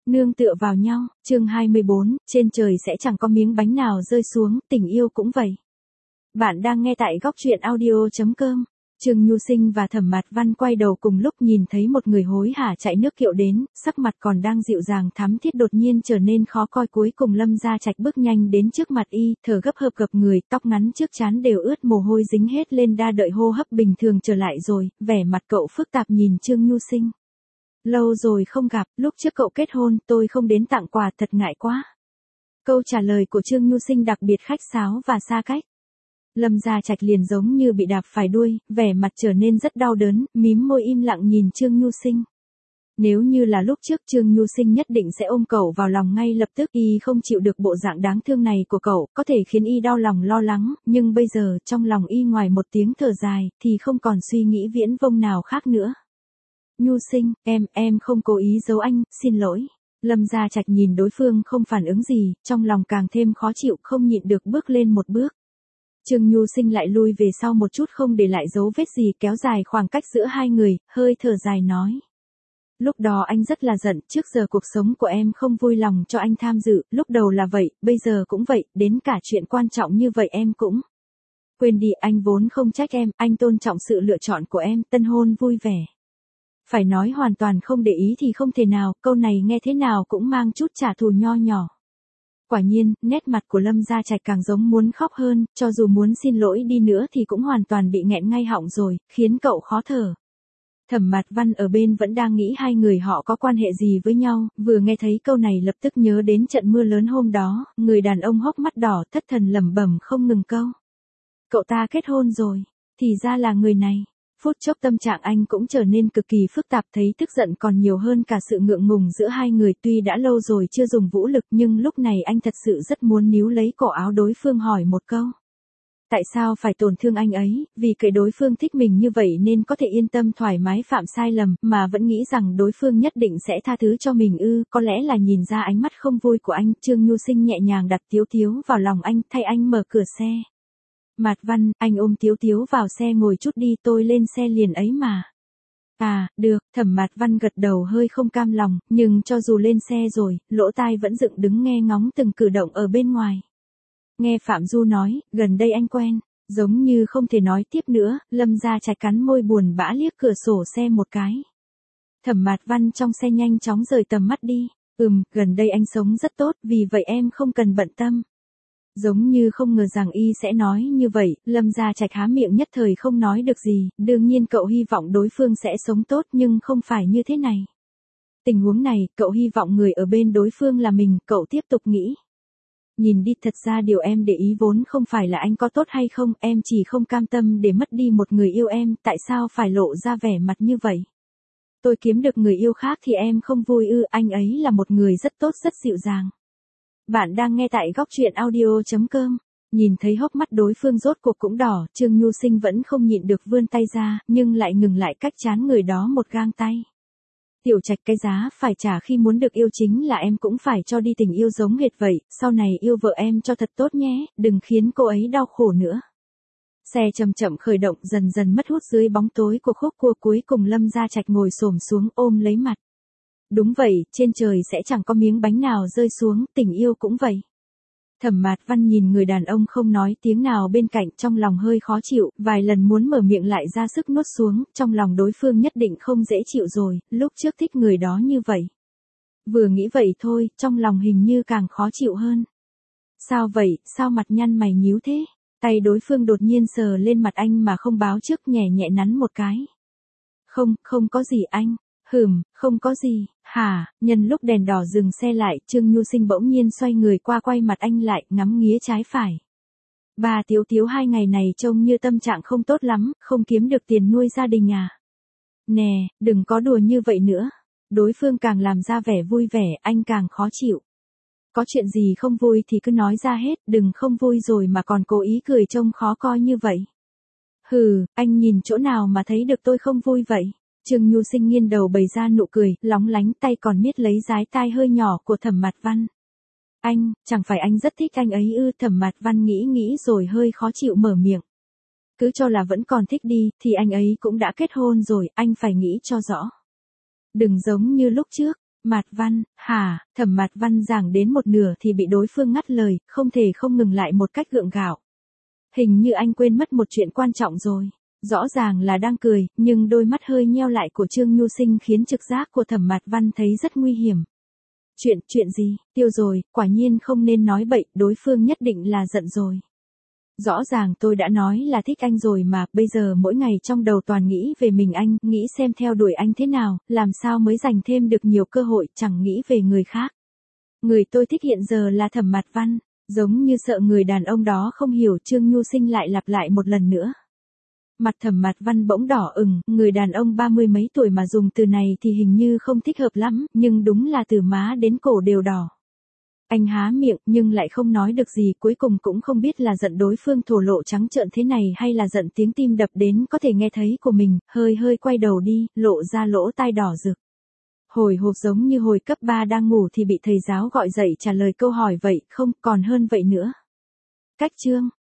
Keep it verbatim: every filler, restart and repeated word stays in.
Nương tựa vào nhau, chương hai mươi bốn, trên trời sẽ chẳng có miếng bánh nào rơi xuống, tình yêu cũng vậy. Bạn đang nghe tại góc truyện audio chấm com. Trương Nhu Sinh và Thẩm Mạt Văn quay đầu cùng lúc nhìn thấy một người hối hả chạy nước kiệu đến, sắc mặt còn đang dịu dàng thắm thiết đột nhiên trở nên khó coi. Cuối cùng Lâm Gia Trạch bước nhanh đến trước mặt y, thở gấp hập gập người, tóc ngắn trước trán đều ướt mồ hôi dính hết lên đa đợi hô hấp bình thường trở lại rồi, vẻ mặt cậu phức tạp nhìn Trương Nhu Sinh. Lâu rồi không gặp, lúc trước cậu kết hôn tôi không đến tặng quà thật ngại quá. Câu trả lời của Trương Nhu Sinh đặc biệt khách sáo và xa cách. Lâm Gia Trạch liền giống như bị đạp phải đuôi, vẻ mặt trở nên rất đau đớn, mím môi im lặng nhìn Trương Nhu Sinh. Nếu như là lúc trước Trương Nhu Sinh nhất định sẽ ôm cậu vào lòng ngay lập tức, y không chịu được bộ dạng đáng thương này của cậu, có thể khiến y đau lòng lo lắng, nhưng bây giờ trong lòng y ngoài một tiếng thở dài, thì không còn suy nghĩ viễn vông nào khác nữa. Nhu Sinh, em, em không cố ý giấu anh, xin lỗi. Lâm Gia Trạch nhìn đối phương không phản ứng gì, trong lòng càng thêm khó chịu, không nhịn được bước lên một bước. Trương Nhu Sinh lại lui về sau một chút không để lại dấu vết gì, kéo dài khoảng cách giữa hai người, hơi thở dài nói. Lúc đó anh rất là giận, trước giờ cuộc sống của em không vui lòng cho anh tham dự, lúc đầu là vậy, bây giờ cũng vậy, đến cả chuyện quan trọng như vậy em cũng. Quên đi, anh vốn không trách em, anh tôn trọng sự lựa chọn của em, tân hôn vui vẻ. Phải nói hoàn toàn không để ý thì không thể nào, câu này nghe thế nào cũng mang chút trả thù nho nhỏ. Quả nhiên, nét mặt của Lâm Gia Trạch càng giống muốn khóc hơn, cho dù muốn xin lỗi đi nữa thì cũng hoàn toàn bị nghẹn ngay họng rồi, khiến cậu khó thở. Thẩm Mạt Văn ở bên vẫn đang nghĩ hai người họ có quan hệ gì với nhau, vừa nghe thấy câu này lập tức nhớ đến trận mưa lớn hôm đó, người đàn ông hốc mắt đỏ thất thần lẩm bẩm không ngừng câu. Cậu ta kết hôn rồi, thì ra là người này. Phút chốc tâm trạng anh cũng trở nên cực kỳ phức tạp, thấy tức giận còn nhiều hơn cả sự ngượng ngùng giữa hai người. Tuy đã lâu rồi chưa dùng vũ lực nhưng lúc này anh thật sự rất muốn níu lấy cổ áo đối phương hỏi một câu. Tại sao phải tổn thương anh ấy, vì cái đối phương thích mình như vậy nên có thể yên tâm thoải mái phạm sai lầm, mà vẫn nghĩ rằng đối phương nhất định sẽ tha thứ cho mình ư, có lẽ là nhìn ra ánh mắt không vui của anh, Trương Nhu Sinh nhẹ nhàng đặt Tiếu Tiếu vào lòng anh, thay anh mở cửa xe. Mạt Văn, anh ôm Tiếu Tiếu vào xe ngồi chút đi, tôi lên xe liền ấy mà. À, được, Thẩm Mạt Văn gật đầu hơi không cam lòng, nhưng cho dù lên xe rồi, lỗ tai vẫn dựng đứng nghe ngóng từng cử động ở bên ngoài. Nghe Phạm Du nói, gần đây anh quen, giống như không thể nói tiếp nữa, Lâm Gia Trạch cắn môi buồn bã liếc cửa sổ xe một cái. Thẩm Mạt Văn trong xe nhanh chóng rời tầm mắt đi, ừm, gần đây anh sống rất tốt, vì vậy em không cần bận tâm. Giống như không ngờ rằng y sẽ nói như vậy, Lâm Gia Trạch há miệng nhất thời không nói được gì, đương nhiên cậu hy vọng đối phương sẽ sống tốt nhưng không phải như thế này. Tình huống này, cậu hy vọng người ở bên đối phương là mình, cậu tiếp tục nghĩ. Nhìn đi, thật ra điều em để ý vốn không phải là anh có tốt hay không, em chỉ không cam tâm để mất đi một người yêu em, tại sao phải lộ ra vẻ mặt như vậy? Tôi kiếm được người yêu khác thì em không vui ư, anh ấy là một người rất tốt rất dịu dàng. Bạn đang nghe tại góc truyện audio chấm com. Nhìn thấy hốc mắt đối phương rốt cuộc cũng đỏ, Trương Nhu Sinh vẫn không nhịn được vươn tay ra, nhưng lại ngừng lại cách trán người đó một gang tay. Tiểu Trạch, cái giá phải trả khi muốn được yêu chính là em cũng phải cho đi tình yêu giống hệt vậy, sau này yêu vợ em cho thật tốt nhé, đừng khiến cô ấy đau khổ nữa. Xe chậm chậm khởi động, dần dần mất hút dưới bóng tối của khúc cua, cuối cùng Lâm Gia Trạch ngồi xổm xuống ôm lấy mặt. Đúng vậy, trên trời sẽ chẳng có miếng bánh nào rơi xuống, tình yêu cũng vậy. Thẩm Mạt Văn nhìn người đàn ông không nói tiếng nào bên cạnh, trong lòng hơi khó chịu, vài lần muốn mở miệng lại ra sức nuốt xuống, trong lòng đối phương nhất định không dễ chịu rồi, lúc trước thích người đó như vậy. Vừa nghĩ vậy thôi, trong lòng hình như càng khó chịu hơn. Sao vậy, sao mặt nhăn mày nhíu thế? Tay đối phương đột nhiên sờ lên mặt anh mà không báo trước, nhẹ nhẹ nắn một cái. Không, không có gì anh. Hừm, không có gì, hả, nhân lúc đèn đỏ dừng xe lại, Trương Nhu Sinh bỗng nhiên xoay người qua quay mặt anh lại, ngắm nghía trái phải. Bà Tiếu Tiếu hai ngày này trông như tâm trạng không tốt lắm, không kiếm được tiền nuôi gia đình à. Nè, đừng có đùa như vậy nữa. Đối phương càng làm ra vẻ vui vẻ, anh càng khó chịu. Có chuyện gì không vui thì cứ nói ra hết, đừng không vui rồi mà còn cố ý cười trông khó coi như vậy. Hừ, anh nhìn chỗ nào mà thấy được tôi không vui vậy? Trương Nhu Sinh nghiêng đầu bày ra nụ cười, lóng lánh, tay còn miết lấy dái tai hơi nhỏ của Thẩm Mạt Văn. Anh, chẳng phải anh rất thích anh ấy ư? Thẩm Mạt Văn nghĩ nghĩ rồi hơi khó chịu mở miệng. Cứ cho là vẫn còn thích đi, thì anh ấy cũng đã kết hôn rồi, anh phải nghĩ cho rõ. Đừng giống như lúc trước, Mạt Văn, hả, Thẩm Mạt Văn giảng đến một nửa thì bị đối phương ngắt lời, không thể không ngừng lại một cách gượng gạo. Hình như anh quên mất một chuyện quan trọng rồi. Rõ ràng là đang cười, nhưng đôi mắt hơi nheo lại của Trương Nhu Sinh khiến trực giác của Thẩm Mạt Văn thấy rất nguy hiểm. Chuyện, chuyện gì, tiêu rồi, quả nhiên không nên nói bậy, đối phương nhất định là giận rồi. Rõ ràng tôi đã nói là thích anh rồi mà, bây giờ mỗi ngày trong đầu toàn nghĩ về mình anh, nghĩ xem theo đuổi anh thế nào, làm sao mới giành thêm được nhiều cơ hội, chẳng nghĩ về người khác. Người tôi thích hiện giờ là Thẩm Mạt Văn, giống như sợ người đàn ông đó không hiểu, Trương Nhu Sinh lại lặp lại một lần nữa. Mặt Thẩm Mạt Văn bỗng đỏ ửng, người đàn ông ba mươi mấy tuổi mà dùng từ này thì hình như không thích hợp lắm, nhưng đúng là từ má đến cổ đều đỏ. Anh há miệng nhưng lại không nói được gì, cuối cùng cũng không biết là giận đối phương thổ lộ trắng trợn thế này hay là giận tiếng tim đập đến có thể nghe thấy của mình, hơi hơi quay đầu đi, lộ ra lỗ tai đỏ rực. Hồi hộp giống như hồi cấp ba đang ngủ thì bị thầy giáo gọi dậy trả lời câu hỏi vậy, không, còn hơn vậy nữa. Cách chương